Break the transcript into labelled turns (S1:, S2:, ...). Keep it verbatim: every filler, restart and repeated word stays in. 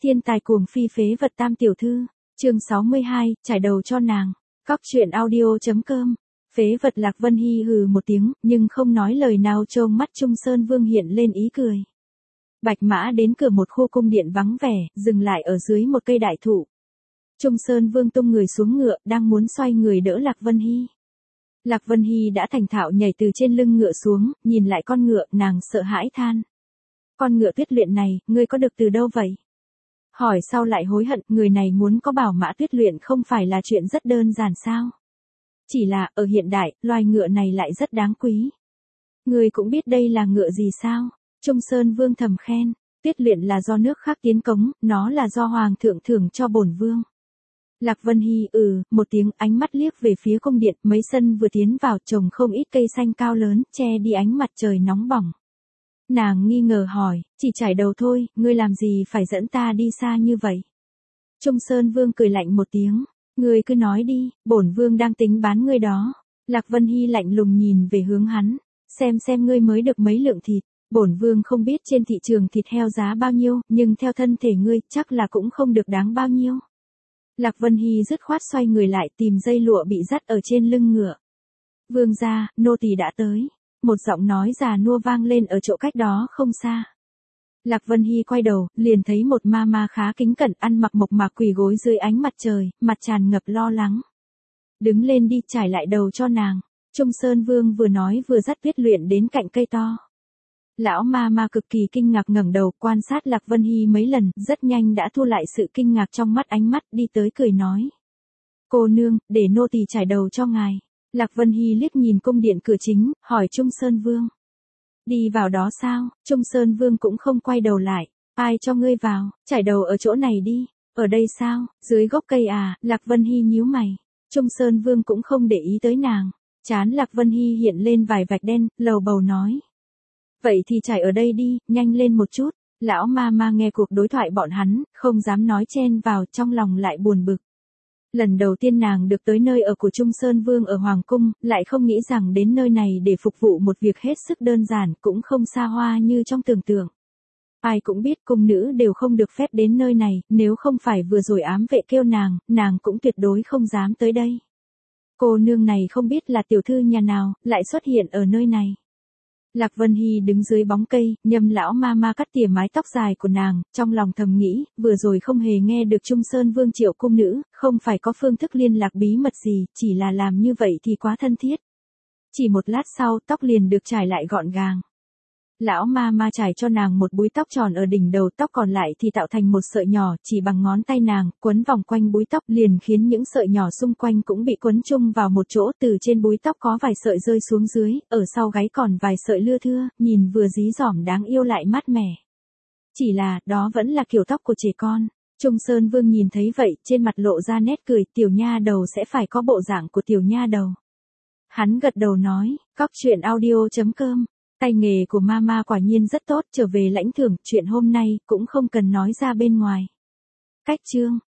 S1: Thiên tài cuồng phi phế vật tam tiểu thư, chương sáu mươi hai, trải đầu cho nàng. Cóc truyện audio.com. Phế vật Lạc Vân Hy hừ một tiếng, nhưng không nói lời nào, trông mắt Trung Sơn Vương hiện lên ý cười. Bạch mã đến cửa một khu cung điện vắng vẻ, dừng lại ở dưới một cây đại thụ. Trung Sơn Vương tung người xuống ngựa, đang muốn xoay người đỡ Lạc Vân Hy. Lạc Vân Hy đã thành thạo nhảy từ trên lưng ngựa xuống, nhìn lại con ngựa, nàng sợ hãi than. Con ngựa tuyết luyện này, ngươi có được từ đâu vậy? Hỏi sau lại hối hận, người này muốn có bảo mã tuyết luyện không phải là chuyện rất đơn giản sao? Chỉ là, ở hiện đại, loài ngựa này lại rất đáng quý. Ngươi cũng biết đây là ngựa gì sao? Trung Sơn Vương thầm khen, tuyết luyện là do nước khác tiến cống, nó là do Hoàng thượng thưởng cho bổn vương. Lạc Vân Hy ừ, một tiếng, ánh mắt liếc về phía cung điện, mấy sân vừa tiến vào trồng không ít cây xanh cao lớn, che đi ánh mặt trời nóng bỏng. Nàng nghi ngờ hỏi, chỉ trải đầu thôi, ngươi làm gì phải dẫn ta đi xa như vậy? Trung Sơn Vương cười lạnh một tiếng, ngươi cứ nói đi, bổn vương đang tính bán ngươi đó. Lạc Vân Hy lạnh lùng nhìn về hướng hắn, xem xem ngươi mới được mấy lượng thịt. Bổn vương không biết trên thị trường thịt heo giá bao nhiêu, nhưng theo thân thể ngươi chắc là cũng không được đáng bao nhiêu. Lạc Vân Hy dứt khoát xoay người lại tìm dây lụa bị dắt ở trên lưng ngựa. Vương gia, nô tỳ đã tới. Một giọng nói già nua vang lên ở chỗ cách đó không xa. Lạc Vân Hy quay đầu, liền thấy một ma ma khá kính cẩn ăn mặc mộc mạc quỳ gối dưới ánh mặt trời, mặt tràn ngập lo lắng. Đứng lên đi, trải lại đầu cho nàng. Trung Sơn Vương vừa nói vừa dắt Tuyết Luyện đến cạnh cây to. Lão ma ma cực kỳ kinh ngạc ngẩng đầu quan sát Lạc Vân Hy mấy lần, rất nhanh đã thu lại sự kinh ngạc trong mắt, ánh mắt đi tới cười nói. Cô nương, để nô tỳ trải đầu cho ngài. Lạc Vân Hy liếc nhìn cung điện cửa chính, hỏi Trung Sơn Vương. Đi vào đó sao? Trung Sơn Vương cũng không quay đầu lại. Ai cho ngươi vào, trải đầu ở chỗ này đi. Ở đây sao? Dưới gốc cây à? Lạc Vân Hy nhíu mày. Trung Sơn Vương cũng không để ý tới nàng. Trán Lạc Vân Hy hiện lên vài vạch đen, lầu bầu nói. Vậy thì trải ở đây đi, nhanh lên một chút. Lão ma ma nghe cuộc đối thoại bọn hắn, không dám nói chen vào, trong lòng lại buồn bực. Lần đầu tiên nàng được tới nơi ở của Trung Sơn Vương ở Hoàng Cung, lại không nghĩ rằng đến nơi này để phục vụ một việc hết sức đơn giản, cũng không xa hoa như trong tưởng tượng. Ai cũng biết cung nữ đều không được phép đến nơi này, nếu không phải vừa rồi ám vệ kêu nàng, nàng cũng tuyệt đối không dám tới đây. Cô nương này không biết là tiểu thư nhà nào, lại xuất hiện ở nơi này. Lạc Vân Hy đứng dưới bóng cây, nhâm lão ma ma cắt tỉa mái tóc dài của nàng, trong lòng thầm nghĩ, vừa rồi không hề nghe được Trung Sơn Vương triệu cung nữ, không phải có phương thức liên lạc bí mật gì, chỉ là làm như vậy thì quá thân thiết. Chỉ một lát sau, tóc liền được trải lại gọn gàng. Lão ma ma trải cho nàng một búi tóc tròn ở đỉnh đầu, tóc còn lại thì tạo thành một sợi nhỏ chỉ bằng ngón tay nàng, quấn vòng quanh búi tóc, liền khiến những sợi nhỏ xung quanh cũng bị quấn chung vào một chỗ. Từ trên búi tóc có vài sợi rơi xuống dưới, ở sau gáy còn vài sợi lưa thưa, nhìn vừa dí dỏm đáng yêu lại mát mẻ. Chỉ là, đó vẫn là kiểu tóc của trẻ con. Trung Sơn Vương nhìn thấy vậy, trên mặt lộ ra nét cười, tiểu nha đầu sẽ phải có bộ dạng của tiểu nha đầu. Hắn gật đầu nói, cóc truyện audio.com. Tay nghề của mama quả nhiên rất tốt, trở về lãnh thưởng, chuyện hôm nay cũng không cần nói ra bên ngoài. Cách chương